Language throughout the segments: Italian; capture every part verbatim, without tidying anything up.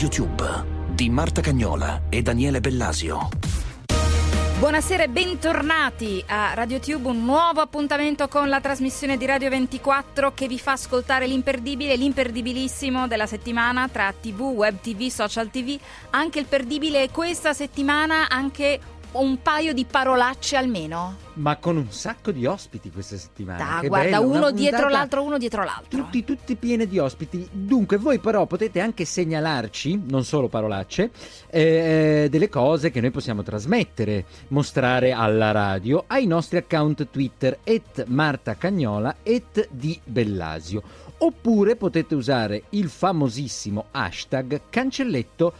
RadioTube di Marta Cagnola e Daniele Bellasio. Buonasera e bentornati a RadioTube, un nuovo appuntamento con la trasmissione di Radio ventiquattro che vi fa ascoltare l'imperdibile, l'imperdibilissimo della settimana tra tivù, web tivù, social tivù, anche il perdibile questa settimana, anche un paio di parolacce almeno. Ma con un sacco di ospiti questa settimana. Da, che guarda, bello, uno una dietro puntata l'altro, uno dietro l'altro. Tutti, tutti pieni di ospiti. Dunque, voi però potete anche segnalarci, non solo parolacce, eh, delle cose che noi possiamo trasmettere, mostrare alla radio, ai nostri account Twitter, et Marta Cagnola, et di Bellasio. Oppure potete usare il famosissimo hashtag cancelletto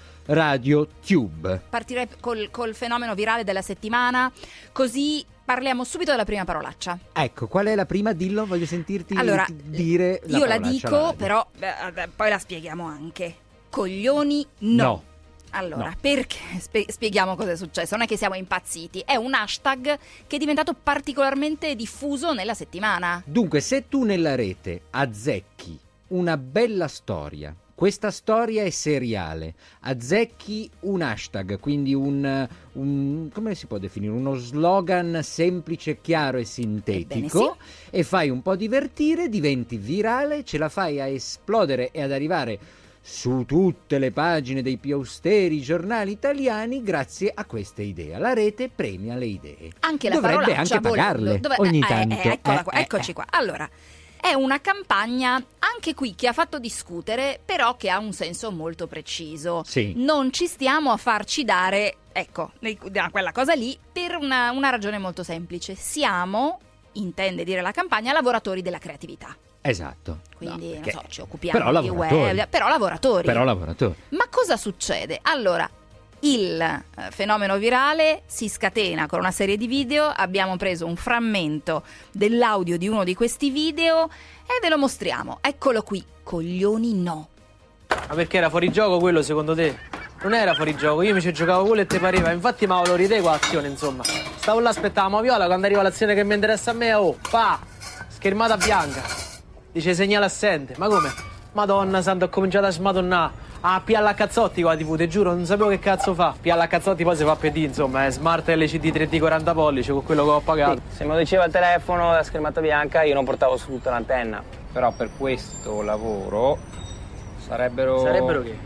RadioTube. Partirei col, col fenomeno virale della settimana, così parliamo subito della prima parolaccia. Ecco, qual è la prima? Dillo, voglio sentirti allora, dire la io la parolaccia alla dico, radio. però beh, poi la spieghiamo anche. Coglioni no. No. Allora, No. perché? Spie- spieghiamo cosa è successo. Non è che siamo impazziti, è un hashtag che è diventato particolarmente diffuso nella settimana. Dunque, se tu nella rete azzecchi una bella storia, questa storia è seriale, azzecchi un hashtag, quindi un, un come si può definire, uno slogan semplice, chiaro e sintetico, Ebbene, e fai un po' divertire, diventi virale, ce la fai a esplodere e ad arrivare su tutte le pagine dei più austeri giornali italiani grazie a questa idea. La rete premia le idee. Anche la Dovrebbe parolaccia anche pagarle volendo, dove- ogni eh, tanto. eh, eccola Eh, qua, eh, eccoci eh. qua. Allora, è una campagna anche qui che ha fatto discutere, però che ha un senso molto preciso. Sì. Non ci stiamo a farci dare, ecco, da quella cosa lì, per una, una ragione molto semplice. Siamo, intende dire la campagna, lavoratori della creatività. Esatto. Quindi, No, non perché- so, ci occupiamo però di lavoratori. web, però lavoratori. Però lavoratori. Ma cosa succede? Allora, il eh, fenomeno virale si scatena con una serie di video. Abbiamo preso un frammento dell'audio di uno di questi video e ve lo mostriamo. Eccolo qui. Coglioni no. Ma perché era fuori gioco quello secondo te? Non era fuori gioco, io mi ci giocavo quello e te pareva. Infatti ma lo ride con l'azione, insomma. Stavo là, aspettavamo Viola, quando arriva l'azione che mi interessa a me, oh, pa! Schermata bianca. Dice segnale assente. Ma come? Madonna santa, ho cominciato a smadonnare. Ah, pialla cazzotti qua tivù, te giuro, non sapevo che cazzo fa. Pialla cazzotti poi si fa per D, insomma, è Smart L C D tre D quaranta pollici con quello che ho pagato. Se me lo diceva il telefono, la schermata bianca, io non portavo su tutta l'antenna. Però per questo lavoro sarebbero... Sarebbero che?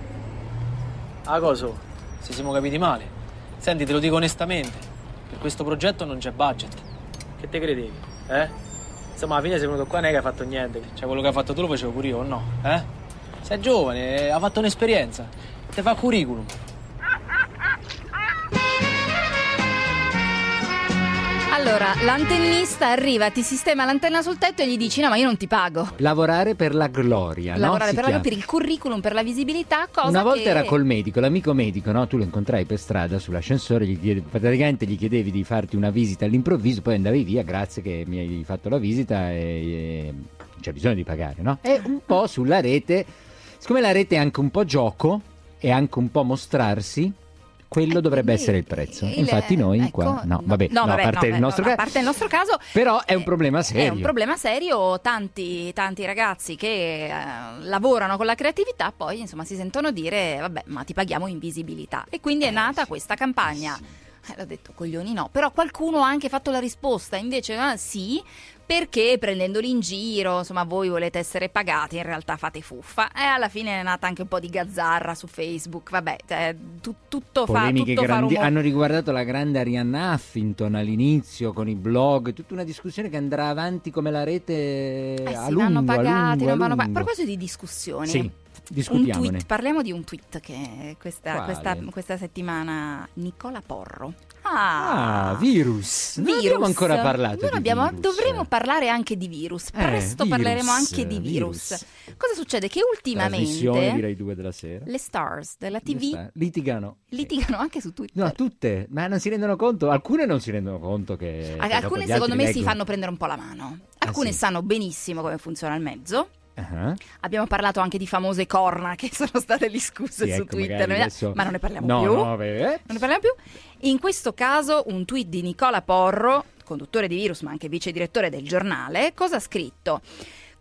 Ah, cosa? Se siamo capiti male. Senti, te lo dico onestamente, per questo progetto non c'è budget. Che te credevi, eh? Insomma, alla fine sei venuto qua, non è che hai fatto niente. Cioè, quello che hai fatto tu lo facevo pure io, o no? Eh? Sei giovane, ha fatto un'esperienza. Te fa curriculum. Allora, l'antennista arriva, ti sistema l'antenna sul tetto e gli dici no, ma io non ti pago. Lavorare per la gloria, Lavorare no? per, Si la, chiama. per il curriculum, per la visibilità, cosa Una volta che... era col medico, l'amico medico, no? Tu lo incontrai per strada sull'ascensore, gli chiede, praticamente gli chiedevi di farti una visita all'improvviso, poi andavi via, grazie che mi hai fatto la visita e, e c'è bisogno di pagare, no? E un po' sulla rete, siccome la rete è anche un po' gioco e anche un po' mostrarsi, quello Eh, dovrebbe quindi essere il prezzo. il- Infatti noi ecco, qua no, vabbè, no, vabbè, a parte no, il nostro no, a caso. parte il nostro caso, Però è un eh, problema serio. È un problema serio, tanti, tanti ragazzi che eh, lavorano con la creatività poi insomma si sentono dire vabbè, ma ti paghiamo in visibilità. E quindi è nata sì, questa campagna. sì. Eh, l'ho detto, coglioni no, però qualcuno ha anche fatto la risposta, invece ah, sì, perché prendendoli in giro, insomma voi volete essere pagati, in realtà fate fuffa. E alla fine è nata anche un po' di gazzarra su Facebook, vabbè, cioè, tu- tutto fa, Polemiche tutto fa grandi- rumore. hanno riguardato la grande Arianna Huffington all'inizio con i blog, tutta una discussione che andrà avanti come la rete Eh a sì, lungo, vanno a pagati, lungo, non a vanno pagati. A lungo. proposito di discussioni, Sì, un discutiamone. tweet, parliamo di un tweet che questa, Quale? questa, questa settimana Nicola Porro. Ah, Ah, virus. Non virus. abbiamo ancora parlato Non di abbiamo- virus. Dovremo parlare anche di virus. Eh, Presto virus, parleremo anche di virus. virus. Cosa succede? Che Trasmissione ultimamente direi due della sera. le stars della Le tivù sta- litigano. litigano anche su Twitter. No, tutte, ma non si rendono conto, alcune non si rendono conto che... Al- che dopo Alcune gli secondo altri me si leggono. fanno prendere un po' la mano. Alcune sì? sanno benissimo come funziona il mezzo. Ah, Abbiamo parlato anche di famose corna che sono state discusse sì, su ecco, Twitter, magari adesso- ma non ne parliamo no, più. No, beh, Non ne parliamo più. In questo caso un tweet di Nicola Porro, conduttore di Virus ma anche vice direttore del giornale, cosa ha scritto?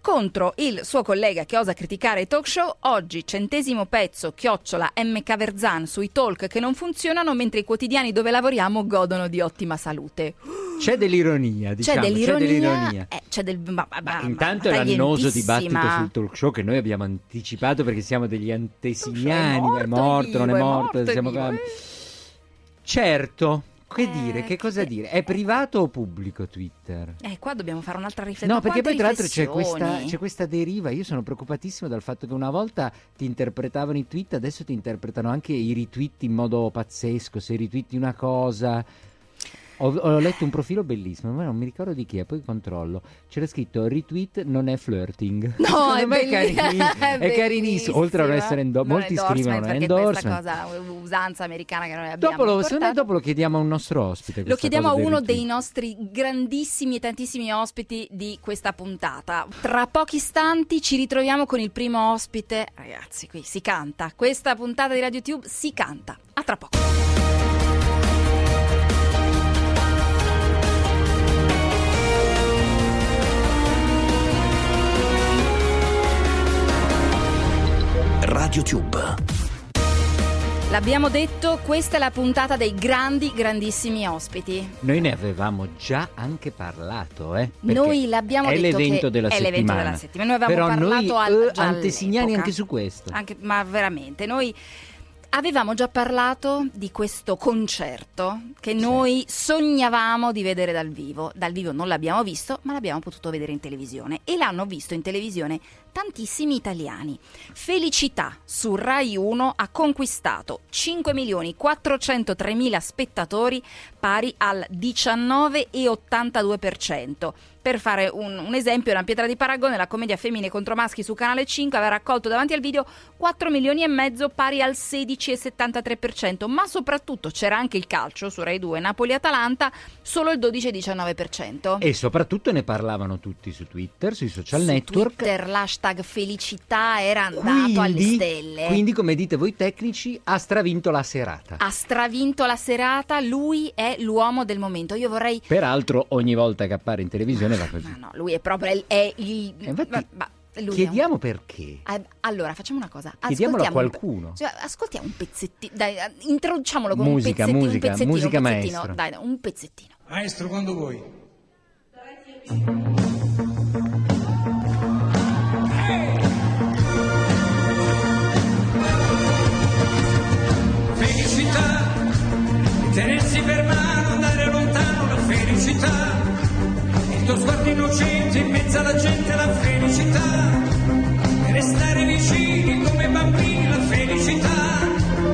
contro il suo collega che osa criticare i talk show. Oggi centesimo pezzo chiocciola M K Verzan sui talk che non funzionano, mentre i quotidiani dove lavoriamo godono di ottima salute. C'è dell'ironia, diciamo, c'è dell'ironia, c'è dell'ironia. Eh, c'è del, ma, ma, Ma ma, intanto ma è l'annoso taglientissima. dibattito sul talk show che noi abbiamo anticipato perché siamo degli antesignani, È morto, è morto, non è vivo, è morto, morto, è siamo vivo, qua. eh. Certo, che Eh, dire, che cosa che- dire? È privato o pubblico Twitter? Eh, qua dobbiamo fare un'altra riflessione. No, perché poi Quante tra l'altro c'è questa, riflessioni? c'è questa deriva. Io sono preoccupatissimo dal fatto che una volta ti interpretavano i tweet, adesso ti interpretano anche i retweet in modo pazzesco. Se retweeti una cosa. Ho, ho letto un profilo bellissimo, ma non mi ricordo di chi è, poi controllo. C'era scritto retweet non è flirting. No, Secondo è, me è, belli- carini- è è carinissimo. Oltre a non essere endo- Non molti endorsement, scrivono perché endorsement. questa cosa, usanza americana che noi abbiamo Dopo lo, secondo me importato. dopo lo chiediamo a un nostro ospite. Lo questa chiediamo a cosa del uno retweet. dei nostri grandissimi e tantissimi ospiti di questa puntata. Tra pochi istanti ci ritroviamo con il primo ospite. Ragazzi, qui si canta. Questa puntata di RadioTube si canta. A tra poco. RadioTube. L'abbiamo detto, questa è la puntata dei grandi, grandissimi ospiti. Noi ne avevamo già anche parlato, eh? perché Noi l'abbiamo è detto l'evento che della è settimana. l'evento della settimana. Noi avevamo Però parlato noi al, eh, già antesignani all'epoca. anche su questo. Anche- ma veramente, noi avevamo già parlato di questo concerto che noi sognavamo di vedere dal vivo. Dal vivo non l'abbiamo visto, ma l'abbiamo potuto vedere in televisione. E l'hanno visto in televisione tantissimi italiani. Felicità su Rai uno ha conquistato cinque milioni quattrocentotremila spettatori, pari al diciannove virgola ottantadue per cento. Per fare un, un esempio, una pietra di paragone, la commedia Femmine contro maschi su Canale cinque aveva raccolto davanti al video quattro milioni e mezzo, pari al sedici virgola settantatré per cento, ma soprattutto c'era anche il calcio su Rai due, Napoli-Atalanta, solo il dodici virgola diciannove per cento. E soprattutto ne parlavano tutti su Twitter, sui social Su network. Twitter l'hashtag felicità era andato alle stelle. Quindi, come dite voi tecnici, ha stravinto la serata. Ha stravinto la serata, lui è l'uomo del momento. Io vorrei... Peraltro, ogni volta che appare in televisione va così. Ma no, lui è proprio il... È il E infatti, ma- ma lui è chiediamo perché. un- eh, allora, facciamo una cosa. Chiediamolo a Ascoltiamo un qualcuno. pe- cioè, ascoltiamo un pezzettino. Dai, eh, introduciamolo con Musica, un pezzettino. musica, un pezzettino, musica un pezzettino. maestro. Dai, dai, un pezzettino. Maestro, quando vuoi. Felicità, tenersi per mano, andare lontano, la felicità. Il tuo sguardo innocente in mezzo alla gente, la felicità. E restare vicini come bambini, la felicità.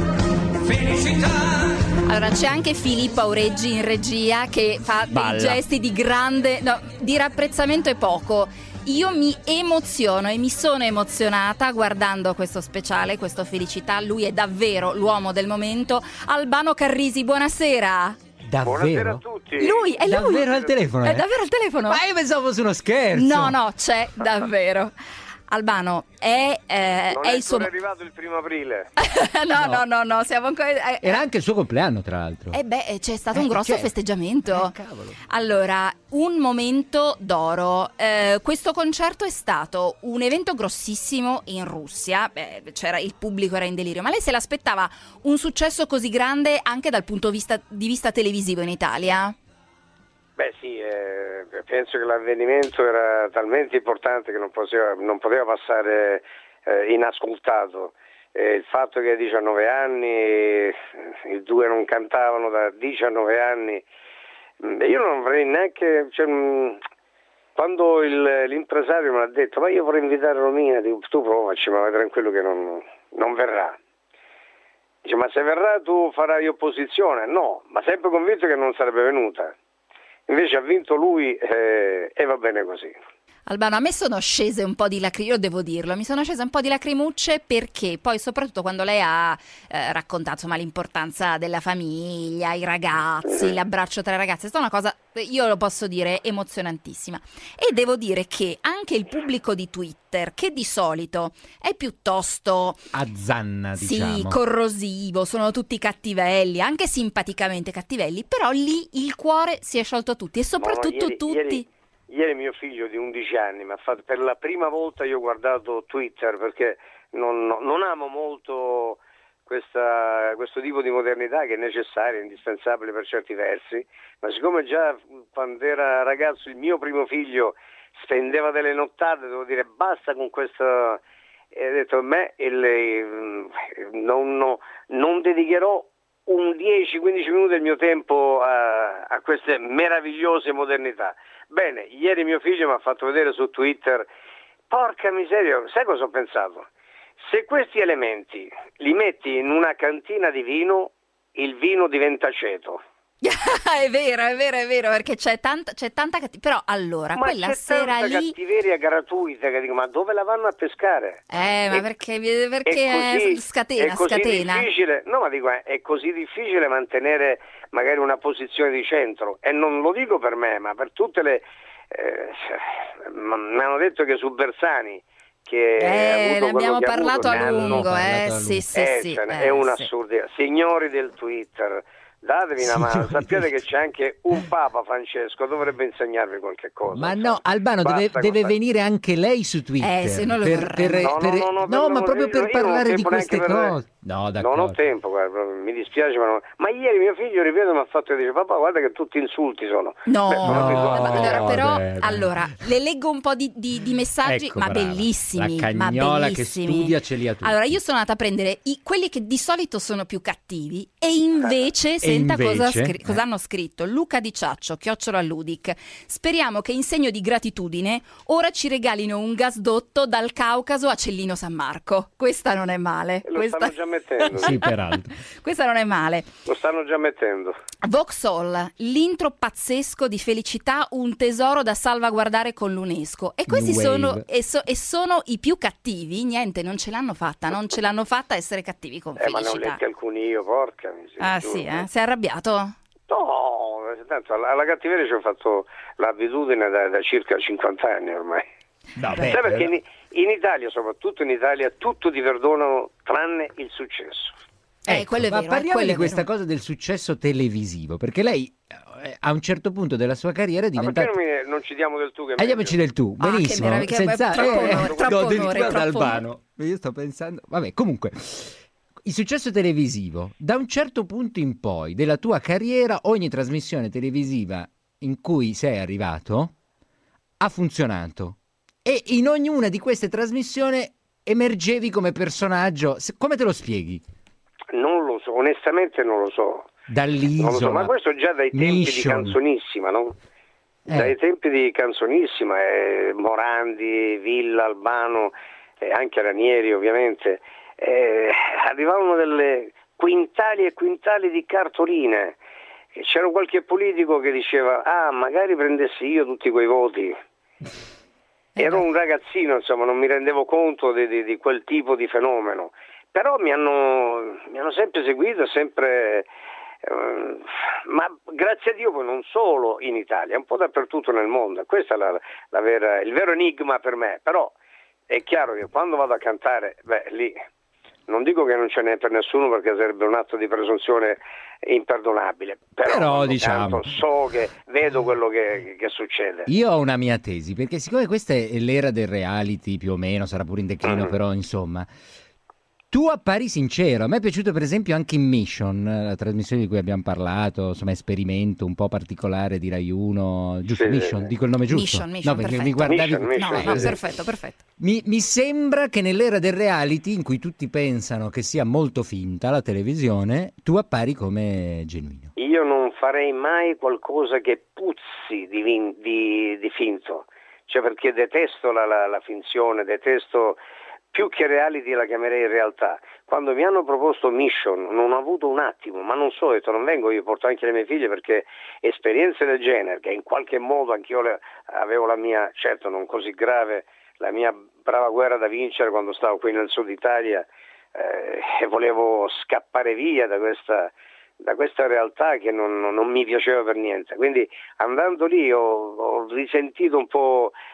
Felicità. Allora, c'è anche Filippo Aureggi in regia che fa dei Balla. gesti di grande... No, di rapprezzamento è poco. Io mi emoziono e mi sono emozionata guardando questo speciale, questo Felicità. Lui è davvero l'uomo del momento. Albano Carrisi, buonasera. Davvero? Buonasera a tutti. Lui, è lui. Davvero al telefono? È eh? davvero al telefono? Ma io pensavo fosse uno scherzo. No, no, c'è davvero. Albano, è, eh, Non è è il suo... ancora arrivato il primo aprile. no, no, no, no, siamo ancora... eh, Era anche il suo compleanno, tra l'altro. Eh beh, c'è stato Eh, un grosso cioè- festeggiamento. Eh, cavolo. Allora, un momento d'oro. Eh, questo concerto è stato un evento grossissimo in Russia. Beh, c'era, il pubblico era in delirio. Ma lei se l'aspettava un successo così grande anche dal punto vista, di vista televisivo in Italia? Beh sì, eh, penso che l'avvenimento era talmente importante che non poteva, non poteva passare eh, inascoltato. Eh, il fatto che a diciannove anni eh, i due non cantavano da diciannove anni, mh, io non avrei neanche... Cioè, mh, quando il, l'impresario mi ha detto ma io vorrei invitare Romina, dico, tu provaci, ma vai tranquillo che non, non verrà. Dice ma se verrà tu farai opposizione? No, ma sempre convinto che non sarebbe venuta. Invece ha vinto lui eh, e va bene così. Albano, a me sono scese un po' di lacrimucce, io devo dirlo, mi sono scese un po' di lacrimucce perché poi soprattutto quando lei ha eh, raccontato insomma l'importanza della famiglia, i ragazzi, l'abbraccio tra i ragazzi, è stata una cosa, io lo posso dire, emozionantissima. E devo dire che anche il pubblico di Twitter, che di solito è piuttosto... Azzanna, diciamo. Sì, corrosivo, sono tutti cattivelli, anche simpaticamente cattivelli, però lì il cuore si è sciolto a tutti e soprattutto No, no, ieri, tutti... Ieri, ieri mio figlio di undici anni mi ha fatto, per la prima volta io ho guardato Twitter, perché non, non amo molto questa, questo tipo di modernità che è necessaria, indispensabile per certi versi, ma siccome già quando era ragazzo il mio primo figlio spendeva delle nottate, devo dire basta con questo, e ho detto a me il, non, no, non dedicherò un dieci quindici minuti del mio tempo a, a queste meravigliose modernità. Bene, ieri mio figlio mi ha fatto vedere su Twitter, porca miseria, sai cosa ho pensato? Se questi elementi li metti in una cantina di vino, il vino diventa aceto. È vero, è vero, è vero, perché c'è tanta, c'è tanta cattiveria. Però allora, ma quella c'è sera tanta lì... cattiveria gratuita che dico, ma dove la vanno a pescare? Eh, ma E- perché, perché è così, scatena, è così scatena. difficile, no, ma dico, è, è così difficile mantenere magari una posizione di centro, e non lo dico per me, ma per tutte le... Eh, mi hanno detto che su Bersani, che ha Eh, avuto ne quello abbiamo che ha parlato avuto, a ne hanno- lungo, parlato eh, a lungo. sì, sì, eh, sì. cioè, eh, è un sì. assurdo. Signori del Twitter, datevi una mano, Signori sappiate del- che c'è anche un Papa Francesco, dovrebbe insegnarvi qualche cosa. Ma insomma. no, Albano, deve, Basta deve con- venire anche lei su Twitter. Eh, se no lo per, vorremmo. per- No, no, per- no, no, per- ma no, proprio io- per io non ho parlare di tempo queste neanche per- cose. No, Non d'accordo. ho tempo, guarda, mi dispiace, ma, non- ma ieri mio figlio, ripeto, mi ha fatto dire, papà, guarda che tutti insulti sono. No, Beh, sono no, episodi- allora, però, dai, dai. allora, le leggo un po' di, di- di messaggi, Ecco, ma brava. bellissimi, La ma cagnola che bellissimi. studia ce li ha tutti. Allora, io sono andata a prendere i- quelli che di solito sono più cattivi e invece, senta invece? cosa, scri- Eh. cosa hanno scritto. Luca Di Ciaccio, chiocciola Ludic. Speriamo che in segno di gratitudine ora ci regalino un gasdotto dal Caucaso a Cellino San Marco. Questa non è male. Lo Questa... stanno già mettendo. Sì, peraltro. Questa non è male. Lo stanno già mettendo. Vauxhall, l'intro pazzesco di Felicità, un tesoro da salvaguardare con l'UNESCO. E questi New sono Wave. e, so- e sono i più cattivi. Niente, non ce l'hanno fatta, non ce l'hanno fatta essere cattivi con Eh, ma ne ho Felicità. letti alcuni io, porca miseria. Ah giuro. sì, eh? Sei arrabbiato? No, tanto alla, alla cattiveria ci ho fatto l'abitudine da, da circa cinquanta anni ormai. Vabbè, Sai perché però- in, in Italia, soprattutto in Italia, tutto ti perdonano tranne il successo. Eh, Ecco, quello è ma vero, eh, parliamo quello di è questa vero. cosa del successo televisivo, perché lei eh, a un certo punto della sua carriera è Ma perché diventata... non, mi- non ci diamo del tu che è Eh, diamoci meglio? del tu, Ah, che benissimo. meraviglia, senza... troppo onore, no, troppo addirittura onore, da troppo Albano. Io sto pensando... Vabbè, comunque, il successo televisivo, da un certo punto in poi della tua carriera, ogni trasmissione televisiva in cui sei arrivato ha funzionato. E in ognuna di queste trasmissioni emergevi come personaggio. Se- Come te lo spieghi? Non lo so, onestamente non lo so. Dall'isola. Non lo so, ma questo già dai tempi Mission. di Canzonissima, no? Eh. Dai tempi di Canzonissima, eh, Morandi, Villa, Albano, e anche Ranieri ovviamente, eh, arrivavano delle quintali e quintali di cartoline. E c'era qualche politico che diceva, ah, magari prendessi io tutti quei voti. Ero un ragazzino, insomma, non mi rendevo conto di, di- di quel tipo di fenomeno, però mi hanno, mi hanno sempre seguito, sempre, eh, ma grazie a Dio poi non solo in Italia, un po' dappertutto nel mondo. Questo è la, la vera, il vero enigma per me, però è chiaro che quando vado a cantare, beh, lì non dico che non ce n'è per nessuno perché sarebbe un atto di presunzione imperdonabile, però, Però, quando diciamo- canto, so che vedo quello che, che succede. Io ho una mia tesi, perché siccome questa è l'era del reality più o meno, sarà pure in declino, Mm. però insomma, tu appari sincero. A me è piaciuto per esempio anche in Mission, la trasmissione di cui abbiamo parlato, insomma esperimento un po' particolare di Rai uno, giusto? Sì, Mission, sì. dico il nome giusto? Mission, Mission, no, perché perfetto. mi guardavi... Mission, Mission, No, sì, no, sì. perfetto, perfetto. Mi, mi sembra che nell'era del reality, in cui tutti pensano che sia molto finta la televisione, tu appari come genuino. Io non farei mai qualcosa che puzzi di, vin- di- di finto, cioè perché detesto la, la- la finzione, detesto più che reality la chiamerei realtà. Quando mi hanno proposto Mission non ho avuto un attimo, ma non so, ho detto non vengo, io porto anche le mie figlie perché esperienze del genere, che in qualche modo anch'io le- avevo la mia, certo non così grave, la mia brava guerra da vincere quando stavo qui nel sud Italia eh, e volevo scappare via da questa, da questa realtà che non, non mi piaceva per niente. Quindi andando lì ho, ho risentito un po',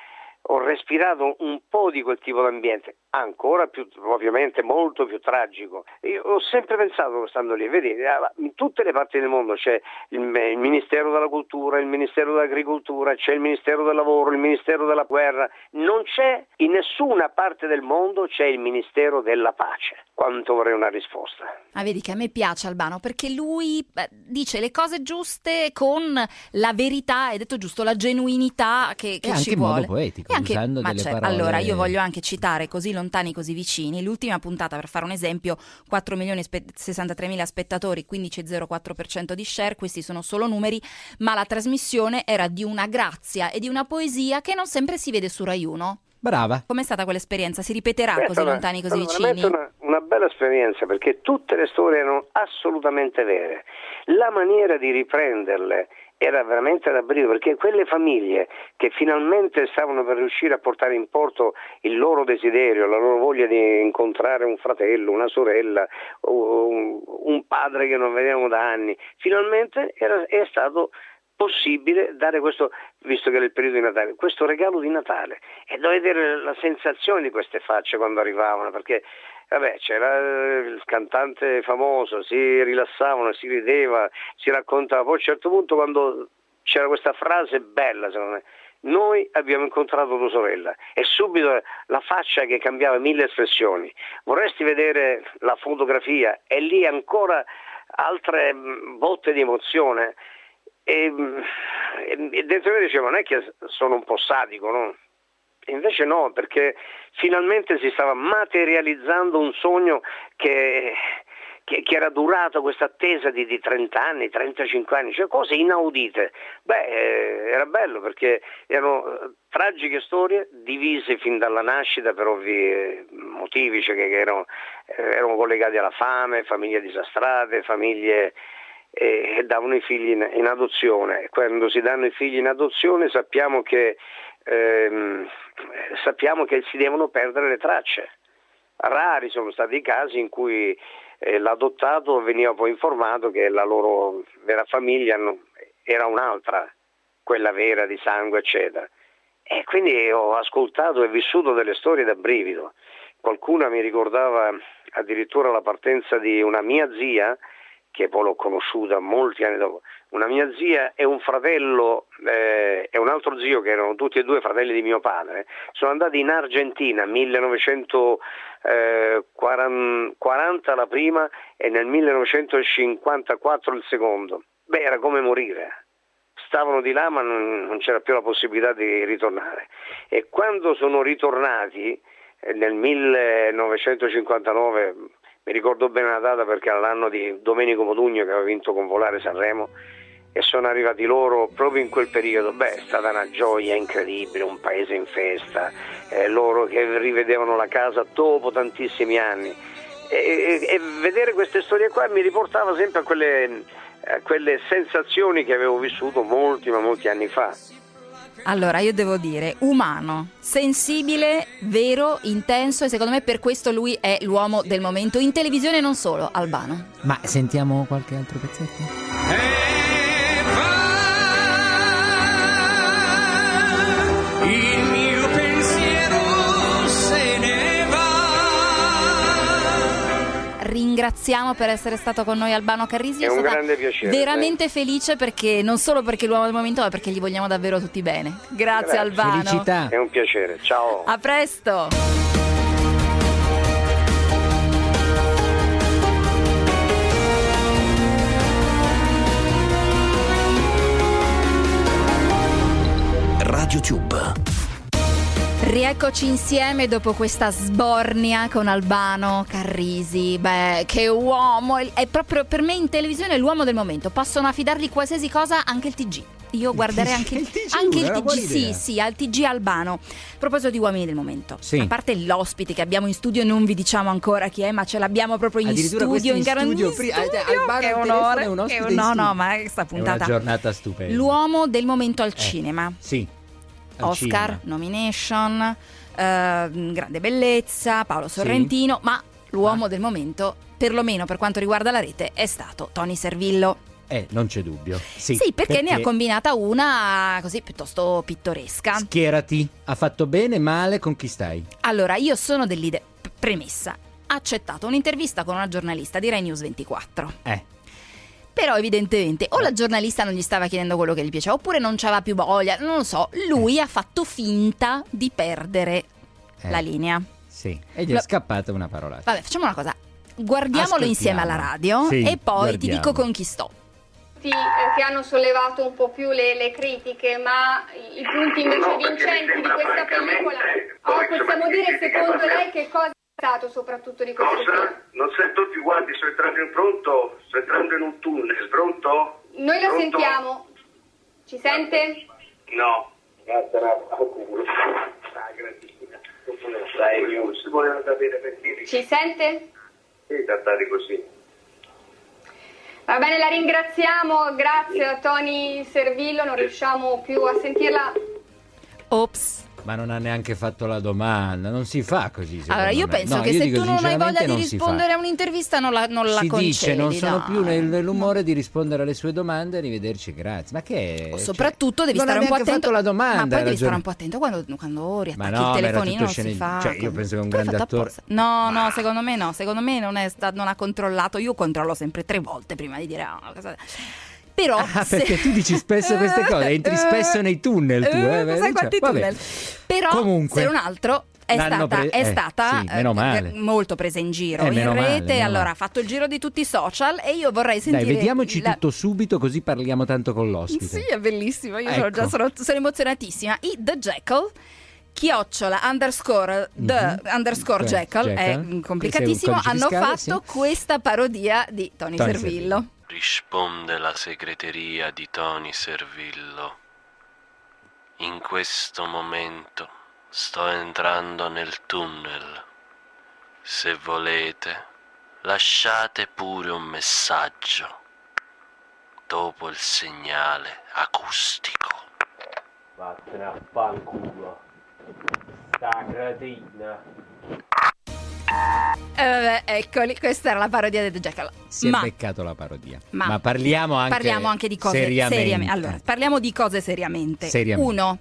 ho respirato un po' di quel tipo d'ambiente, ancora più, ovviamente molto più tragico. Io ho sempre pensato, stando lì, vedi, in tutte le parti del mondo c'è il, il Ministero della Cultura, il Ministero dell'Agricoltura, c'è il Ministero del Lavoro, il Ministero della Guerra, non c'è in nessuna parte del mondo c'è il Ministero della Pace. Quanto vorrei una risposta. Ah, vedi che a me piace Albano, perché lui beh, dice le cose giuste con la verità, hai detto giusto, la genuinità che, che e ci anche in vuole. modo poetico, e anche, usando ma delle c'è, parole. Allora, io voglio anche citare Così lontani, così vicini, l'ultima puntata, per fare un esempio, quattro milioni e sessantatremila spettatori, quindici virgola zero quattro per cento di share, questi sono solo numeri, ma la trasmissione era di una grazia e di una poesia che non sempre si vede su Rai uno. Brava. Com'è stata quell'esperienza? Si ripeterà Beh, Così allora, lontani, così allora, vicini? È una, una bella esperienza, perché tutte le storie erano assolutamente vere. La maniera di riprenderle era veramente da brivido, perché quelle famiglie che finalmente stavano per riuscire a portare in porto il loro desiderio, la loro voglia di incontrare un fratello, una sorella, un, un padre che non vedevamo da anni, finalmente era, è stato possibile dare questo, visto che era il periodo di Natale, questo regalo di Natale, e dovete vedere la sensazione di queste facce quando arrivavano, perché vabbè, c'era il cantante famoso, si rilassavano, si rideva, si raccontava, poi a un certo punto quando c'era questa frase bella, secondo me, noi abbiamo incontrato tua sorella, e subito la faccia che cambiava mille espressioni. Vorresti vedere la fotografia, e lì ancora altre botte di emozione. E, e dentro me dicevo, non è che sono un po' sadico, no? E invece no, perché finalmente si stava materializzando un sogno che, che, che era durato, questa attesa di, di trenta anni, trentacinque anni, cioè cose inaudite. Beh, eh, era bello, perché erano eh, tragiche storie divise fin dalla nascita per ovvi eh, motivi, cioè che, che erano, eh, erano collegati alla fame, famiglie disastrate, famiglie e davano i figli in, in adozione. Quando si danno i figli in adozione sappiamo che ehm, sappiamo che si devono perdere le tracce. Rari sono stati i casi in cui eh, l'adottato veniva poi informato che la loro vera famiglia no, era un'altra, quella vera di sangue, eccetera. E quindi ho ascoltato e vissuto delle storie da brivido. Qualcuna mi ricordava addirittura la partenza di una mia zia, che poi l'ho conosciuta molti anni dopo, una mia zia e un fratello eh, e un altro zio, che erano tutti e due fratelli di mio padre, sono andati in Argentina, millenovecentoquaranta la prima e nel millenovecentocinquantaquattro il secondo. Beh, era come morire. Stavano di là ma non, non c'era più la possibilità di ritornare. E quando sono ritornati eh, nel millenovecentocinquantanove, mi ricordo bene la data perché era l'anno di Domenico Modugno che aveva vinto con Volare Sanremo, e sono arrivati loro proprio in quel periodo. Beh, è stata una gioia incredibile, un paese in festa, eh, loro che rivedevano la casa dopo tantissimi anni. E, e, e vedere queste storie qua mi riportava sempre a quelle, a quelle sensazioni che avevo vissuto molti ma molti anni fa. Allora, io devo dire, umano, sensibile, vero, intenso, e secondo me per questo lui è l'uomo del momento, in televisione e non solo, Albano. Ma sentiamo qualche altro pezzetto? E va, il mio pensiero se ne va. Ringraziamo per essere stato con noi Albano Carrisi. È un stata grande piacere. veramente eh. felice, perché non solo perché è l'uomo del momento, ma perché gli vogliamo davvero tutti bene. Grazie, Grazie. Albano. Felicità. È un piacere, ciao. A presto. Radio Tube. Rieccoci insieme dopo questa sbornia con Albano Carrisi. Beh, che uomo, è proprio per me in televisione l'uomo del momento. Possono affidargli qualsiasi cosa, anche il T G. Io guarderei anche il T G, anche il una T G, buona sì, idea. sì, al T G Albano. A proposito di uomini del momento, Sì. a parte l'ospite che abbiamo in studio, non vi diciamo ancora chi è, ma ce l'abbiamo proprio in Addirittura studio, questi in in studio, in pri- studio, eh, Albano che al onore, telefono è un ospite che- in no, studio. no, ma questa È puntata. una giornata stupenda. L'uomo del momento al cinema. Sì. al Oscar, cinema. nomination, eh, grande bellezza, Paolo Sorrentino, ma l'uomo Ah. del momento, perlomeno per quanto riguarda la rete, è stato Tony Servillo. Eh, non c'è dubbio. Sì, sì perché, perché ne ha combinata una così piuttosto pittoresca. Schierati, ha fatto bene, male, con chi stai? Allora, io sono dell'idea, premessa, ha accettato un'intervista con una giornalista di Rai News ventiquattro. Eh. Però evidentemente o la giornalista non gli stava chiedendo quello che gli piaceva, oppure non c'aveva più voglia, non lo so. Lui eh. ha fatto finta di perdere eh. la linea. Sì, e gli è lo... scappata una parolata. Vabbè, facciamo una cosa, guardiamolo Ascoltiamo. insieme alla radio sì, e poi guardiamo. ti dico con chi sto. Che hanno sollevato un po' più le, le critiche, ma i punti invece no, vincenti di questa pellicola, oh, possiamo dire secondo lei che cosa è stato soprattutto di questo cosa? film? Non sento più, guardi, sto entrando in pronto, sto entrando in un tunnel, pronto? Noi la pronto? sentiamo, ci sente? No, guarda, no, sai, si voleva sapere perché. Ci sente? Sì, trattati così. Va bene, la ringraziamo, grazie a Tony Servillo, non riusciamo più a sentirla. Ops. Ma non ha neanche fatto la domanda, non si fa così. Allora io me. penso no, che io se tu non hai voglia di non rispondere a un'intervista non la, non la si concedi. dice, non sono no. più nell'umore di rispondere alle sue domande, arrivederci, grazie. Ma che è? Soprattutto cioè, devi stare un po' attento. Fatto la domanda, ma poi devi ragione. stare un po' attento quando, quando riattacchi no, il telefonino, non scene... si fa. Cioè, io penso che un tu grande attore. No, no, secondo me no, secondo me non è stato, non ha controllato. Io controllo sempre tre volte prima di dire oh, cosa... Però ah, se... perché tu dici spesso queste cose, entri spesso nei tunnel tu, eh, eh sai quanti cioè, tunnel. Però comunque, se non altro è stata, pre- è eh, stata sì, meno male. eh, molto presa in giro eh, in male, rete, allora male. ha fatto il giro di tutti i social e io vorrei sentire. Dai, vediamoci la... tutto subito così parliamo tanto con l'ospite. Sì, è bellissimo, io ecco. sono già sono, sono emozionatissima. I The Jackal chiocciola underscore the mm-hmm. underscore Jackal, Jackal è complicatissimo, hanno fiscale, fatto sì. questa parodia di Tony, Tony Servillo. Servillo. Risponde la segreteria di Tony Servillo. In questo momento sto entrando nel tunnel. Se volete, lasciate pure un messaggio dopo il segnale acustico. Vattene a fanculo, sta cretina. Eh, vabbè, eccoli, questa era la parodia di The Jackal. Si ma, è beccato la parodia. Ma, ma parliamo anche parliamo anche di cose seriamente. seriamente. Allora, parliamo di cose seriamente. seriamente. Uno,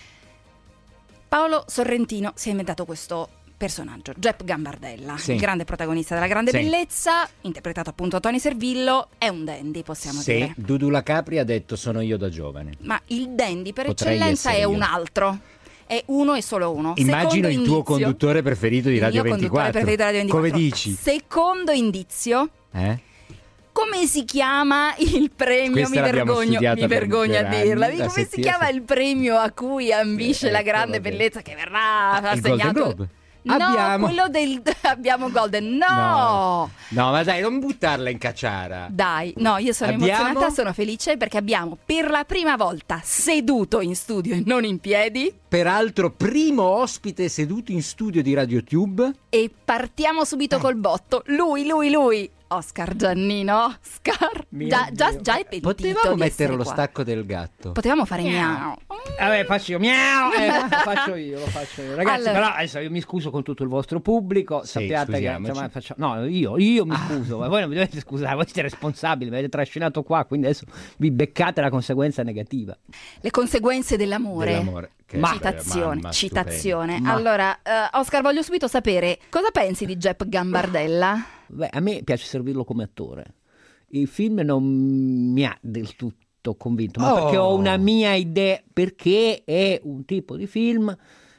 Paolo Sorrentino si è inventato questo personaggio, Jep Gambardella, sì. il grande protagonista della Grande sì. Bellezza, interpretato appunto da Tony Servillo, è un dandy, possiamo sì. dire. Dudu La Capri ha detto sono io da giovane. Ma il dandy per Potrei eccellenza è io. un altro. È uno e solo uno. Immagino Secondo il indizio, tuo conduttore preferito di Radio ventiquattro. Preferito di Radio ventiquattro. Come dici? Secondo indizio, eh? come si chiama il premio? Questa mi vergogno, mi vergogno a dirla. Anni, come si chiama il premio a cui ambisce eh, la grande ecco, bellezza che verrà ah, assegnato? No, abbiamo. quello del abbiamo Golden. No. no, no, ma dai, non buttarla in cacciara. Dai, no, io sono abbiamo... emozionata, sono felice perché abbiamo per la prima volta seduto in studio e non in piedi. Peraltro, primo ospite seduto in studio di RadioTube. E partiamo subito eh. col botto. Lui, lui, lui. Oscar Giannino, Oscar. Già, già, già è pentito. Potevamo mettere lo qua. stacco del gatto. Potevamo fare miau. Vabbè, faccio io miau. Eh, lo faccio io, lo faccio io. Ragazzi, allora. però adesso io mi scuso con tutto il vostro pubblico. Sì, sappiate che insomma, faccio... No, io, io mi scuso. Ah. Voi non vi dovete scusare, voi siete responsabili, mi avete trascinato qua, quindi adesso vi beccate la conseguenza negativa. Le conseguenze dell'amore. Dell'amore. Ma, citazione, mamma, citazione. Ma. Allora, uh, Oscar, voglio subito sapere cosa pensi di Jep Gambardella? Beh, a me piace servirlo come attore. Il film non mi ha del tutto convinto, ma oh. perché ho una mia idea, perché è un tipo di film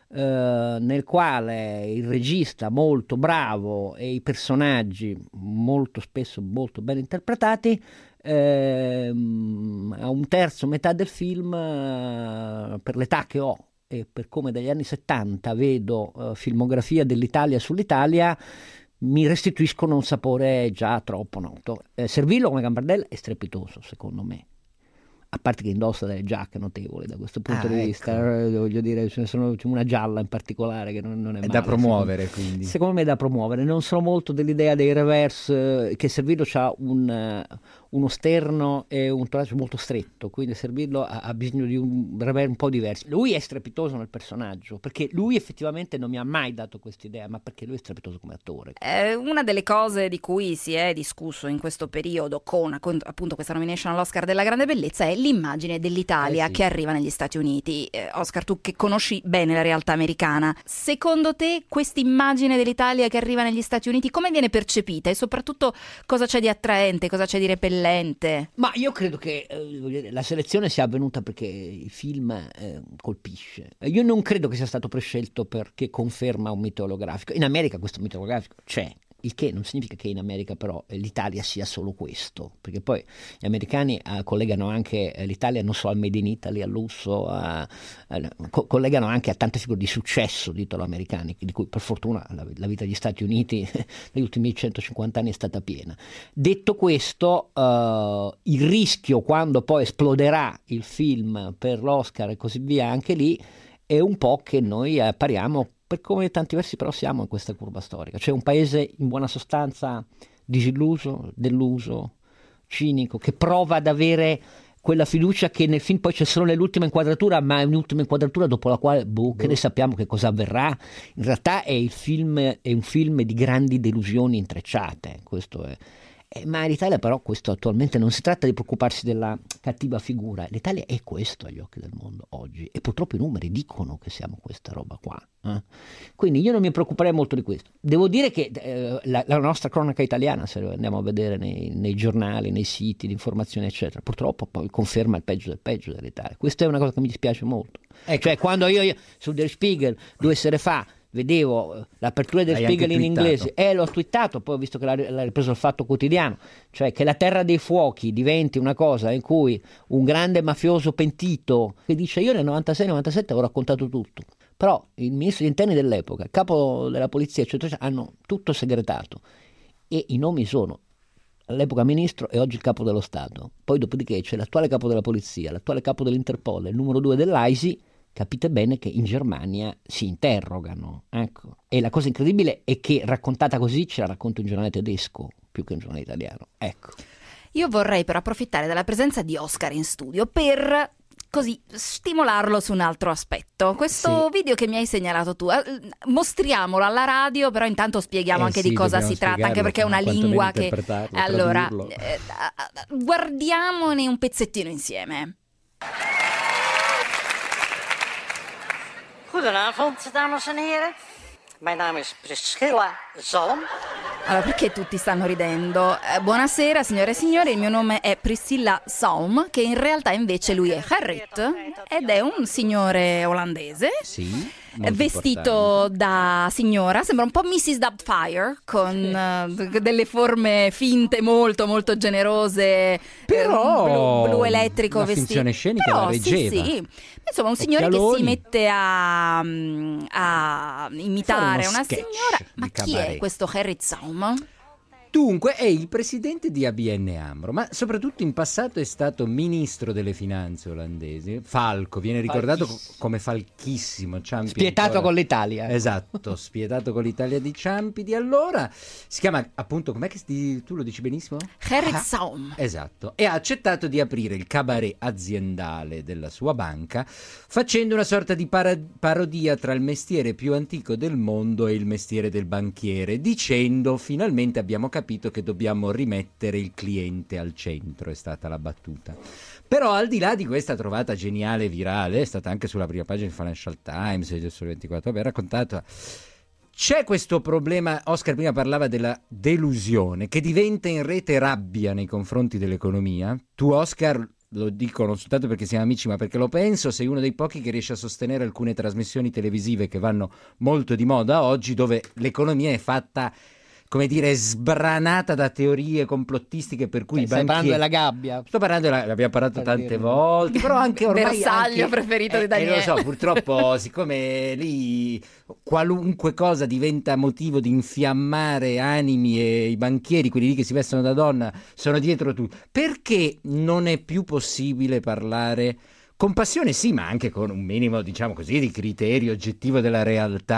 eh, nel quale il regista molto bravo e i personaggi molto spesso molto ben interpretati, eh, a un terzo, metà del film, eh, per l'età che ho e per come dagli anni settanta vedo eh, filmografia dell'Italia sull'Italia, mi restituiscono un sapore già troppo noto. Eh, servirlo come Gambardella è strepitoso, secondo me. A parte che indossa delle giacche notevoli da questo punto ah, di ecco. vista, eh, voglio dire, ce ne sono una gialla in particolare che non, non è, è male, da promuovere, secondo, quindi. Secondo me è da promuovere. Non sono molto dell'idea dei reverse, eh, che Servillo ha un, uno sterno e un torace molto stretto, quindi servirlo ha, ha bisogno di un rever un po' diverso. Lui è strepitoso nel personaggio, perché lui effettivamente non mi ha mai dato quest'idea, ma perché lui è strepitoso come attore. Eh, una delle cose di cui si è discusso in questo periodo con, con appunto questa nomination all'Oscar della grande bellezza è l'immagine dell'Italia eh sì. che arriva negli Stati Uniti. Eh, Oscar, tu che conosci bene la realtà americana, secondo te questa immagine dell'Italia che arriva negli Stati Uniti come viene percepita e soprattutto cosa c'è di attraente, cosa c'è di repellente? Ma io credo che eh, la selezione sia avvenuta perché il film eh, colpisce. Io non credo che sia stato prescelto perché conferma un mito olografico. In America questo mito olografico c'è, il che non significa che in America però l'Italia sia solo questo, perché poi gli americani eh, collegano anche eh, l'Italia non solo al Made in Italy, al lusso, a, a, co- collegano anche a tante figure di successo di italo-americani, di cui per fortuna la, la vita degli Stati Uniti negli ultimi centocinquanta anni è stata piena. Detto questo, eh, il rischio quando poi esploderà il film per l'Oscar e così via anche lì è un po' che noi appariamo per come tanti versi però siamo in questa curva storica, cioè un paese in buona sostanza disilluso, deluso, cinico, che prova ad avere quella fiducia che nel film poi c'è solo nell'ultima inquadratura, ma è un'ultima inquadratura dopo la quale, boh, che ne sappiamo che cosa avverrà. In realtà è, il film, è un film di grandi delusioni intrecciate, questo è. Eh, ma in Italia però questo attualmente non si tratta di preoccuparsi della cattiva figura, l'Italia è questo agli occhi del mondo oggi e purtroppo i numeri dicono che siamo questa roba qua, eh? Quindi io non mi preoccuperei molto di questo. Devo dire che eh, la, la nostra cronaca italiana, se andiamo a vedere nei, nei giornali, nei siti di informazione eccetera, purtroppo poi conferma il peggio del peggio dell'Italia. Questa è una cosa che mi dispiace molto, ecco. Cioè quando io, io su Der Spiegel due sere fa vedevo l'apertura del Hai Spiegel anche in twittato. inglese e eh, l'ho twittato, poi ho visto che l'ha, l'ha ripreso il Fatto Quotidiano, cioè che la Terra dei Fuochi diventi una cosa in cui un grande mafioso pentito che dice io nel novantasei novantasette ho raccontato tutto, però il ministro degli interni dell'epoca, il capo della polizia eccetera hanno tutto segretato e i nomi sono all'epoca ministro e oggi il capo dello Stato, poi dopodiché c'è l'attuale capo della polizia, l'attuale capo dell'Interpol, il numero due dell'A I S I. Capite bene che in Germania si interrogano, ecco. E la cosa incredibile è che raccontata così ce la racconta un giornale tedesco più che un giornale italiano, ecco. Io vorrei però approfittare della presenza di Oscar in studio per così stimolarlo su un altro aspetto. Questo Sì. video che mi hai segnalato tu, eh, mostriamolo alla radio, però intanto spieghiamo Eh anche sì, di cosa dobbiamo si tratta, anche spiegarlo, perché è una quantomeno lingua che... interpretarlo, Allora, tradurlo. eh, guardiamone un pezzettino insieme. Goedenavond, dames en heren. Mijn naam is Priscilla Zalm. Allora, perché tutti stanno ridendo? Eh, buonasera signore e signori, il mio nome è Priscilla Zalm, che in realtà invece lui è Gerrit ed è un signore olandese. Sì. È vestito da signora, sembra un po' missus Doubtfire, con uh, delle forme finte molto molto generose, Però eh, blu, blu elettrico la vestito. finzione scenica Però, la reggeva. sì, sì. Insomma, un signore Occhialoni. che si mette a, a imitare Fare uno una sketch signora. Ma di chi è cabaret. questo Gerrit Zalm? Dunque è il presidente di A B N AMRO, ma soprattutto in passato è stato ministro delle finanze olandese. Falco, viene ricordato Falchissimo. come falchissimo. Ciampi Spietato ancora. con l'Italia. Esatto, spietato con l'Italia di Ciampi di allora. Si chiama appunto, com'è che si- tu lo dici benissimo? Gerrit Ah, Zalm. Esatto, e ha accettato di aprire il cabaret aziendale della sua banca facendo una sorta di para- parodia tra il mestiere più antico del mondo e il mestiere del banchiere, dicendo finalmente abbiamo capito che dobbiamo rimettere il cliente al centro, è stata la battuta. Però al di là di questa trovata geniale e virale, è stata anche sulla prima pagina del Financial Times e del Sole ventiquattro Ore, raccontata. C'è questo problema, Oscar prima parlava della delusione, che diventa in rete rabbia nei confronti dell'economia. Tu, Oscar, lo dico non soltanto perché siamo amici, ma perché lo penso, sei uno dei pochi che riesce a sostenere alcune trasmissioni televisive che vanno molto di moda oggi, dove l'economia è fatta, come dire, sbranata da teorie complottistiche per cui Cioè, i stai parlando banchieri... della gabbia. Sto parlando, della, l'abbiamo parlato Per tante dirlo. volte, però anche ormai... Bersaglio anche- preferito di eh, Daniele. eh, lo so, purtroppo, siccome lì qualunque cosa diventa motivo di infiammare animi e i banchieri, quelli lì che si vestono da donna, sono dietro tutto. Perché non è più possibile parlare con passione, sì, ma anche con un minimo, diciamo così, di criterio oggettivo della realtà,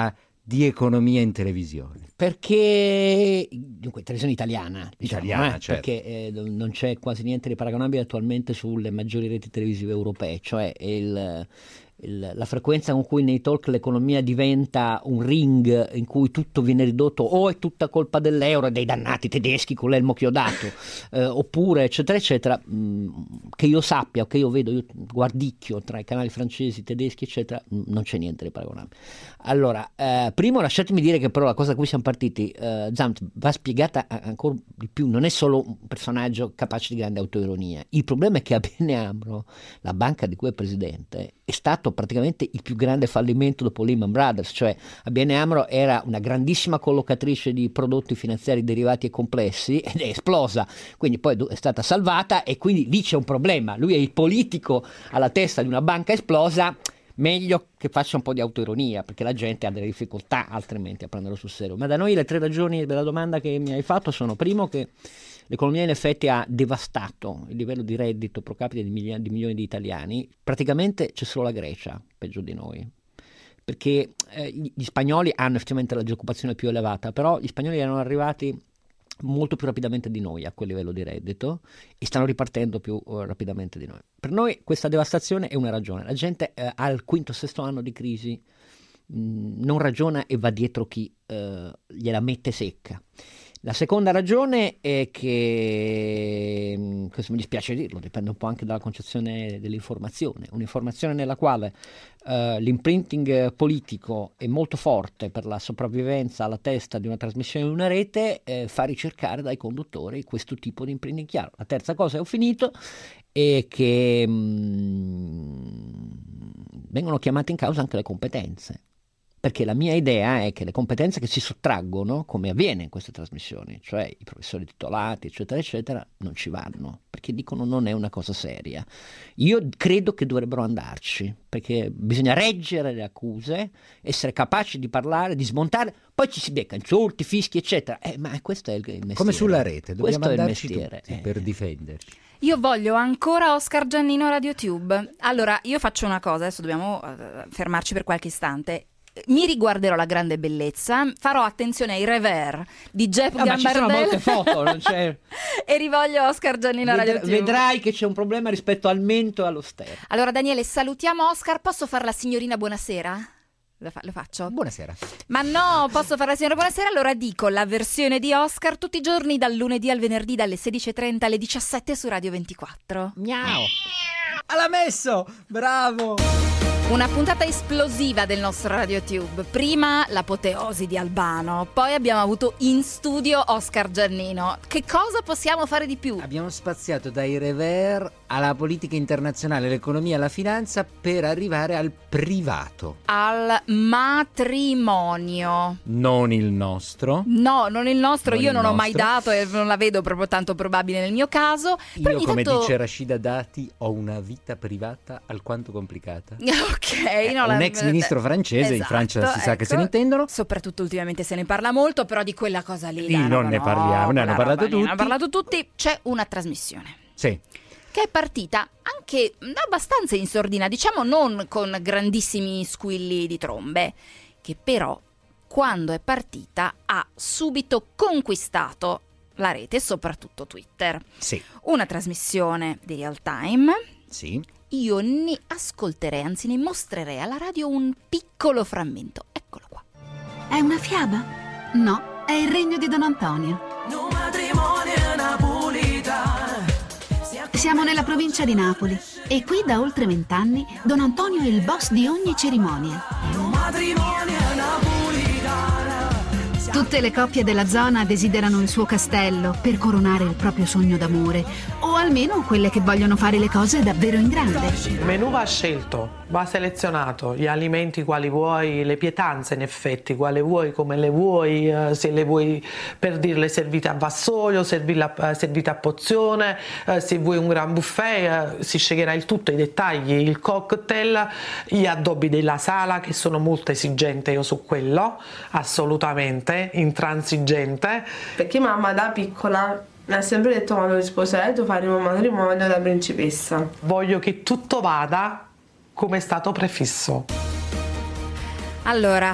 di economia in televisione? Perché, dunque, televisione italiana, diciamo, Italiana, eh, certo. perché eh, non c'è quasi niente di paragonabile attualmente sulle maggiori reti televisive europee, cioè il, il, la frequenza con cui nei talk l'economia diventa un ring in cui tutto viene ridotto o è tutta colpa dell'euro e dei dannati tedeschi con l'elmo chiodato, eh, oppure eccetera eccetera, mh, che io sappia o che io vedo, io guardicchio tra i canali francesi, tedeschi eccetera, mh, non c'è niente di paragonabile. Allora, eh, primo lasciatemi dire che però la cosa da cui siamo partiti, eh, Zandt, va spiegata ancora di più, non è solo un personaggio capace di grande autoironia. Il problema è che A B N AMRO, la banca di cui è presidente, è stato praticamente il più grande fallimento dopo Lehman Brothers, cioè A B N AMRO era una grandissima collocatrice di prodotti finanziari derivati e complessi ed è esplosa, quindi poi è stata salvata e quindi lì c'è un problema. Lui è il politico alla testa di una banca esplosa, meglio che faccia un po' di autoironia, perché la gente ha delle difficoltà altrimenti a prenderlo sul serio. Ma da noi le tre ragioni della domanda che mi hai fatto sono: primo, che l'economia in effetti ha devastato il livello di reddito pro capite di, miglia- di milioni di italiani, praticamente c'è solo la Grecia peggio di noi, perché eh, gli spagnoli hanno effettivamente la disoccupazione più elevata, però gli spagnoli erano arrivati molto più rapidamente di noi a quel livello di reddito e stanno ripartendo più uh, rapidamente di noi. Per noi questa devastazione è una ragione. La gente uh, al quinto sesto anno di crisi mh, non ragiona e va dietro chi uh, gliela mette secca. La seconda ragione è che, mh, questo mi dispiace dirlo, dipende un po' anche dalla concezione dell'informazione, un'informazione nella quale uh, l'imprinting politico è molto forte per la sopravvivenza alla testa di una trasmissione di una rete, eh, fa ricercare dai conduttori questo tipo di imprinting chiaro. La terza cosa, e ho finito, è che mh, vengono chiamate in causa anche le competenze. Perché la mia idea è che le competenze che si sottraggono, come avviene in queste trasmissioni, cioè i professori titolati, eccetera, eccetera, non ci vanno, perché dicono non è una cosa seria. Io credo che dovrebbero andarci, perché bisogna reggere le accuse, essere capaci di parlare, di smontare, poi ci si becca insulti, fischi, eccetera. Eh, ma questo è il mestiere. Come sulla rete, dobbiamo questo andarci è il mestiere. tutti per difenderci. Io voglio ancora Oscar Giannino RadioTube. Allora, io faccio una cosa, adesso dobbiamo uh, fermarci per qualche istante. Mi riguarderò La grande bellezza, farò attenzione ai revers di Jeff ah, Gambardella. Ma ci sono molte foto, non c'è... E rivoglio Oscar Giannino Vedra- RadioTube. Vedrai che c'è un problema rispetto al mento e allo sterno. Allora Daniele, salutiamo Oscar. Posso fare la signorina buonasera? Lo, fa- lo faccio? Buonasera. Ma no, posso fare la signora buonasera? Allora dico la versione di Oscar tutti i giorni dal lunedì al venerdì dalle sedici e trenta alle diciassette su Radio ventiquattro. Miau. L'ha messo! Bravo! Una puntata esplosiva del nostro RadioTube. Prima l'apoteosi di Albano, poi abbiamo avuto in studio Oscar Giannino. Che cosa possiamo fare di più? Abbiamo spaziato dai revers alla politica internazionale, all'economia, alla finanza, per arrivare al privato. Al matrimonio. Non il nostro. No, non il nostro, Non io il non ho mai nostro. dato e non la vedo proprio tanto probabile nel mio caso. Però Io, ogni come tanto... dice Rashida Dati, ho una vita privata alquanto complicata. Ok, no, un la- ex ministro francese, in Esatto, Francia si sa che se ecco. ne intendono. Soprattutto ultimamente se ne parla molto, però di quella cosa lì, Lì dai, non no, ne no, parliamo, ne hanno quella parlato roba lì, ne tutti. hanno parlato tutti. C'è una trasmissione Sì. che è partita anche abbastanza in sordina, diciamo non con grandissimi squilli di trombe, che però quando è partita ha subito conquistato la rete, soprattutto Twitter. Sì. Una trasmissione di real time. Sì. Io ne ascolterei, anzi ne mostrerei alla radio un piccolo frammento. Eccolo qua. È una fiaba? No, è il regno di Don Antonio. Siamo nella provincia di Napoli e qui da oltre vent'anni Don Antonio è il boss di ogni cerimonia. Tutte le coppie della zona desiderano il suo castello per coronare il proprio sogno d'amore, o almeno quelle che vogliono fare le cose davvero in grande. Il menù va scelto, va selezionato, gli alimenti quali vuoi, le pietanze in effetti, quale vuoi, come le vuoi, eh, se le vuoi per dirle servite a vassoio, servile a, servite a pozione, eh, se vuoi un gran buffet, eh, si sceglierà il tutto, i dettagli, il cocktail, gli addobbi della sala, che sono molto esigente io su quello, assolutamente, intransigente. Perché mamma da piccola mi ha sempre detto: quando ti sposerai tu faremo un matrimonio da principessa. Voglio che tutto vada come è stato prefisso. Allora,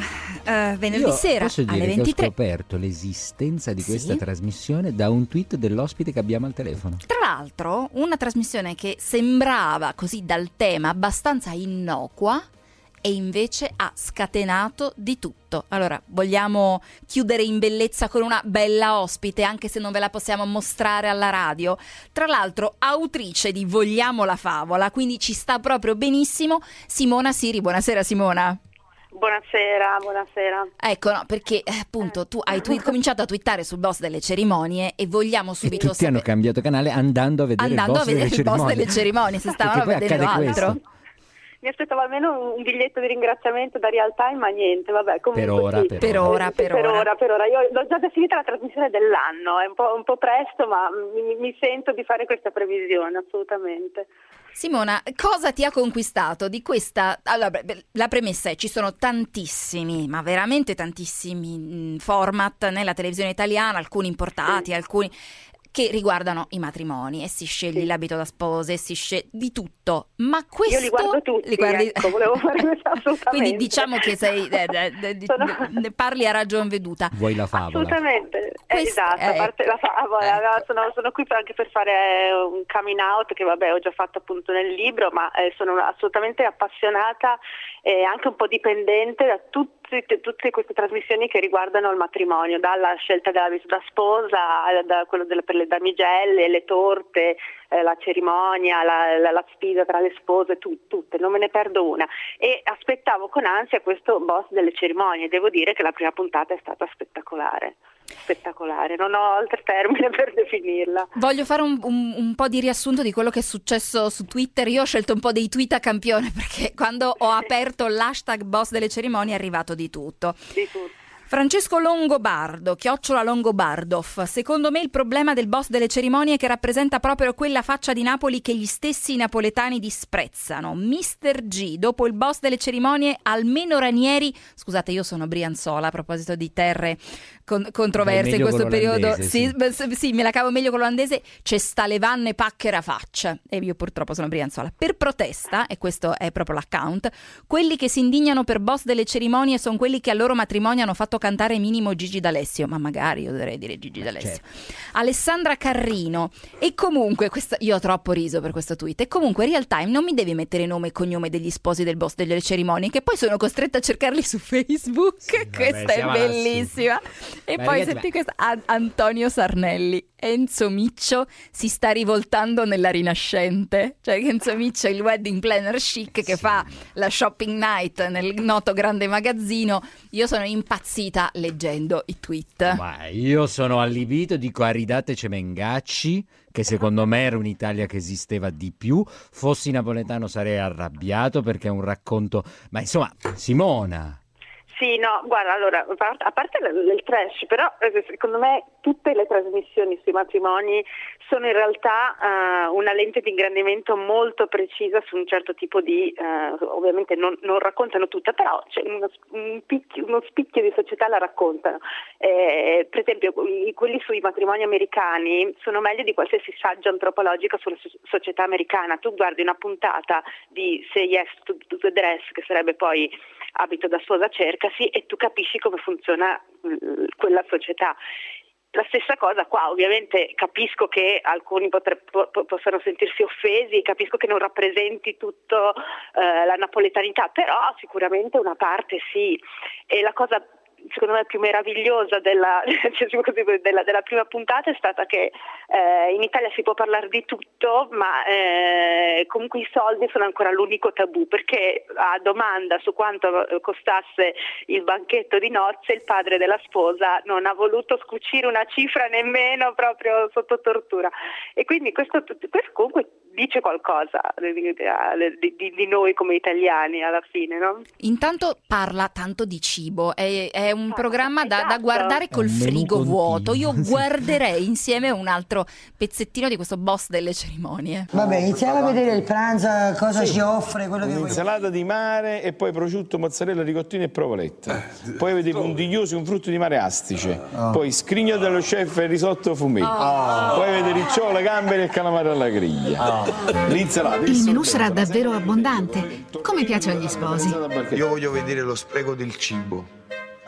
eh, venerdì Io sera posso dire alle che ventitré. ho scoperto l'esistenza di questa Sì. trasmissione da un tweet dell'ospite che abbiamo al telefono. Tra l'altro, una trasmissione che sembrava così dal tema abbastanza innocua e invece ha scatenato di tutto. Allora, vogliamo chiudere in bellezza con una bella ospite, anche se non ve la possiamo mostrare alla radio. Tra l'altro, autrice di Vogliamo la favola, quindi ci sta proprio benissimo, Simona Siri. Buonasera Simona. Buonasera, buonasera. Ecco, no, perché eh, appunto tu hai twi- cominciato a twittare sul boss delle cerimonie e vogliamo E subito tutti hanno cambiato canale andando a vedere andando il a boss vedere delle il boss cerimonie. delle cerimonie, se stavano Perché poi vedendo accade altro. questo. Mi aspettavo almeno un biglietto di ringraziamento da Real Time, ma niente, vabbè, comunque Per ora, sì. per Per ora, Sì, per per ora. ora, per ora. Io l'ho già definita la trasmissione dell'anno, è un po', un po' presto, ma mi, mi sento di fare questa previsione, assolutamente. Simona, cosa ti ha conquistato di questa? Allora, beh, la premessa è: ci sono tantissimi, ma veramente tantissimi mh, format nella televisione italiana, alcuni importati, alcuni che riguardano i matrimoni, e si sceglie l'abito da spose, si sceglie di tutto, ma questo Io li guardo tutti, li guardi- ecco, volevo fare questo assolutamente. Quindi diciamo che sei eh, eh, eh, Sono- ne parli a ragion veduta. Vuoi la favola? Assolutamente, eh, Questo esatto, a è- parte la favola, ecco. sono, sono qui per- anche per fare un coming out che vabbè ho già fatto appunto nel libro, ma eh, sono assolutamente appassionata e anche un po' dipendente da tutti, tutte queste trasmissioni che riguardano il matrimonio, dalla scelta dell'abito da sposa, da quello delle, per le damigelle, le torte, eh, la cerimonia, la, la, la sfida tra le spose, tu- tutte, non me ne perdo una. E aspettavo con ansia questo boss delle cerimonie, devo dire che la prima puntata è stata spettacolare, spettacolare, non ho altro termine per definirla. Voglio fare un, un- un po' di riassunto di quello che è successo su Twitter. Io ho scelto un po' dei tweet a campione perché quando ho aperto l'hashtag boss delle cerimonie è arrivato di tutto. Di tutto. Francesco Longobardo, chiocciola Longobardov. Secondo me il problema del boss delle cerimonie è che rappresenta proprio quella faccia di Napoli che gli stessi napoletani disprezzano. mister G, dopo il boss delle cerimonie, almeno Ranieri. Scusate, io sono brianzola a proposito di terre con- controverse in meglio questo con periodo. l'olandese, Sì, sì. beh, sì, sì, me la cavo meglio con l'olandese. C'è sta le vanne pacchera faccia. E io purtroppo sono brianzola. Per protesta, e questo è proprio l'account, quelli che si indignano per boss delle cerimonie sono quelli che al loro matrimonio hanno fatto cantare minimo Gigi D'Alessio, ma magari io dovrei dire Gigi D'Alessio. Alessandra Carrino. E comunque, questa, io ho troppo riso per questo tweet, e comunque Real Time non mi devi mettere nome e cognome degli sposi del boss delle cerimonie, che poi sono costretta a cercarli su Facebook. Sì, questa vabbè, è siamo bellissima. E Ma poi ragazzi, senti ma- questa, An- Antonio Sarnelli. Enzo Miccio si sta rivoltando nella Rinascente, cioè Enzo Miccio è il wedding planner chic che fa la shopping night nel noto grande magazzino. Io sono impazzita leggendo i tweet. Ma io sono allibito, dico Aridate Cemengacci, che secondo me era un'Italia che esisteva di più. Fossi napoletano sarei arrabbiato perché è un racconto. Ma insomma, Simona. Sì, no, guarda, allora, a par- a parte il il trash, però eh, secondo me tutte le trasmissioni sui matrimoni sono in realtà eh, una lente di ingrandimento molto precisa su un certo tipo di, eh, ovviamente non, non raccontano tutta, però c'è uno, un picchio, uno spicchio di società la raccontano. Eh, per esempio, i- quelli sui matrimoni americani sono meglio di qualsiasi saggio antropologico sulla so- società americana. Tu guardi una puntata di Say Yes to, to the Dress, che sarebbe poi Abito da sposa cercasi, e tu capisci come funziona mh, quella società. La stessa cosa qua, ovviamente capisco che alcuni potre- po- po- possano sentirsi offesi, capisco che non rappresenti tutto eh, la napoletanità, però sicuramente una parte sì. E la cosa secondo me più meravigliosa della, della, della prima puntata è stata che eh, in Italia si può parlare di tutto, ma eh, comunque i soldi sono ancora l'unico tabù, perché a domanda su quanto costasse il banchetto di nozze il padre della sposa non ha voluto scucire una cifra nemmeno, proprio sotto tortura. E quindi questo, questo comunque dice qualcosa di, di, di, di noi come italiani alla fine, no? Intanto parla tanto di cibo, è, è un programma da, da esatto. guardare col È un menù frigo continuo. vuoto. Io guarderei insieme un altro pezzettino di questo boss delle cerimonie. Vabbè, iniziamo a vedere il pranzo, cosa Sì. ci offre, quello che vuoi. Un'insalata di mare e poi prosciutto, mozzarella, ricottino e provoletta. Poi avete i puntigliosi, un frutto di mare astice. Poi scrigno dello chef e risotto fumetto. Poi avete ricciole, gamberi e calamari alla griglia. L'insalata. Il menù sarà davvero abbondante, come piace agli sposi. Io voglio vedere lo spreco del cibo.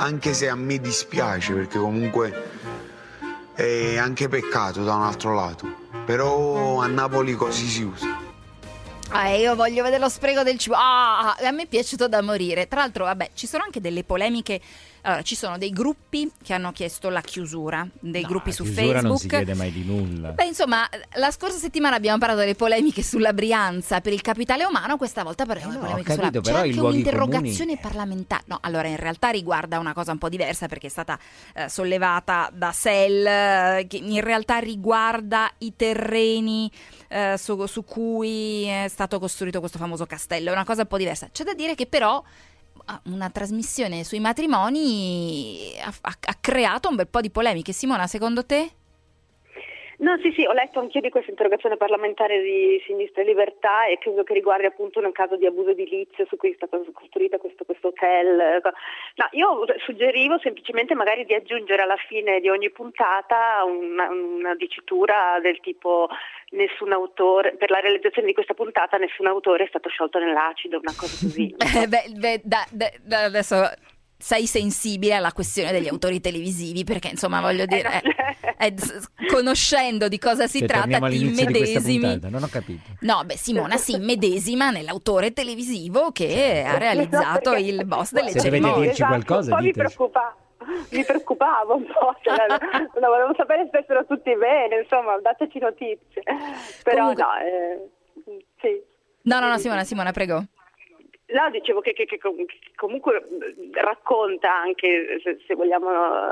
anche se a me dispiace, perché comunque è anche peccato da un altro lato, però a Napoli così si usa. Ah, io voglio vedere lo spreco del cibo. Ah, a me è piaciuto da morire. Tra l'altro, vabbè, ci sono anche delle polemiche. Allora, ci sono dei gruppi che hanno chiesto la chiusura, dei No, gruppi la su chiusura Facebook. non si chiede mai di nulla. Beh, insomma, la scorsa settimana abbiamo parlato delle polemiche sulla Brianza per il capitale umano, questa volta parliamo Eh no, delle polemiche ho capito, sulla... C'è però i anche luoghi un'interrogazione parlamentare. No, allora in realtà riguarda una cosa un po' diversa perché è stata eh, sollevata da S E L, eh, che in realtà riguarda i terreni eh, su, su cui è stato costruito questo famoso castello. È una cosa un po' diversa. C'è da dire che però una trasmissione sui matrimoni ha, ha, ha creato un bel po' di polemiche. Simona, secondo te? No, sì, sì, ho letto anch'io di questa interrogazione parlamentare di Sinistra e Libertà e credo che riguardi appunto un caso di abuso edilizio su cui è stato costruito questo, questo hotel. No, io suggerivo semplicemente magari di aggiungere alla fine di ogni puntata una, una dicitura del tipo nessun autore, per la realizzazione di questa puntata nessun autore è stato sciolto nell'acido, una cosa così. beh, beh, da, da, da adesso... sei sensibile alla questione degli autori televisivi perché insomma voglio dire eh, eh, conoscendo di cosa si Cioè, tratta ti immedesimi. Non ho capito. No, beh, Simona si immedesima nell'autore televisivo che ha realizzato il boss delle Se cerimonie. dovete dirci qualcosa, un po' mi diteci. preoccupava, mi preoccupavo un po', cioè, no, volevo sapere se stessero tutti bene, insomma, dateci notizie. Però Comunque... no, eh, sì. No, no, no, Simona, Simona, prego. No, dicevo che, che, che comunque racconta anche, se, se vogliamo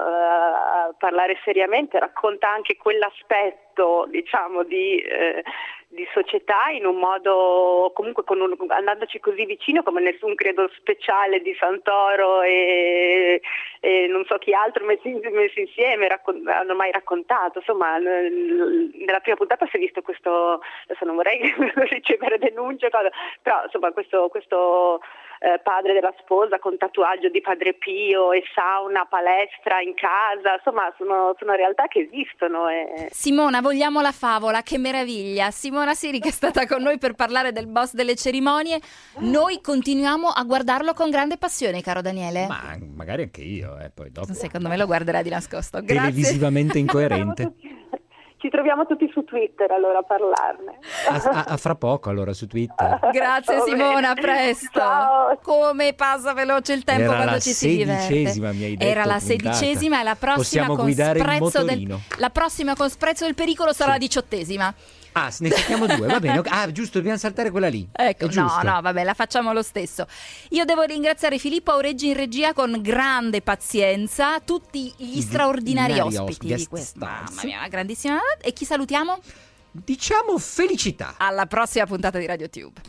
uh, parlare seriamente, racconta anche quell'aspetto, diciamo, di, eh, di società in un modo, comunque con un, andandoci così vicino come nessun credo speciale di Santoro e, e non so chi altro messi, messi insieme raccon- hanno mai raccontato. Insomma, n- nella prima puntata si è visto questo, adesso non vorrei ricevere denunce, cosa, però insomma questo... questo Eh, padre della sposa con tatuaggio di Padre Pio e sauna, palestra in casa, insomma sono, sono realtà che esistono. E... Simona, vogliamo la favola, che meraviglia. Simona Siri che è stata con noi per parlare del boss delle cerimonie. Noi continuiamo a guardarlo con grande passione, caro Daniele. Ma magari anche io, eh, poi dopo. Secondo me lo guarderà di nascosto. Grazie. Televisivamente incoerente. Ci troviamo tutti su Twitter allora a parlarne. A, a, a fra poco allora su Twitter. Grazie Simona, a presto. Ciao. Come passa veloce il tempo Era quando la ci si diverte. sedicesima, mi hai detto, Era la puntata. sedicesima e la prossima Possiamo con guidare il sprezzo del motorino. la prossima con sprezzo del pericolo sarà Sì. la diciottesima. Ah, ne facciamo due, va bene. ok. Ah, giusto, dobbiamo saltare quella lì. Ecco, È giusto. no, no, vabbè, la facciamo lo stesso. Io devo ringraziare Filippo Aureggi in regia con grande pazienza, tutti gli straordinari Ordinari ospiti guest di questa. stars. Mamma mia, una grandissima. E chi salutiamo? Diciamo felicità. Alla prossima puntata di Radio Tube.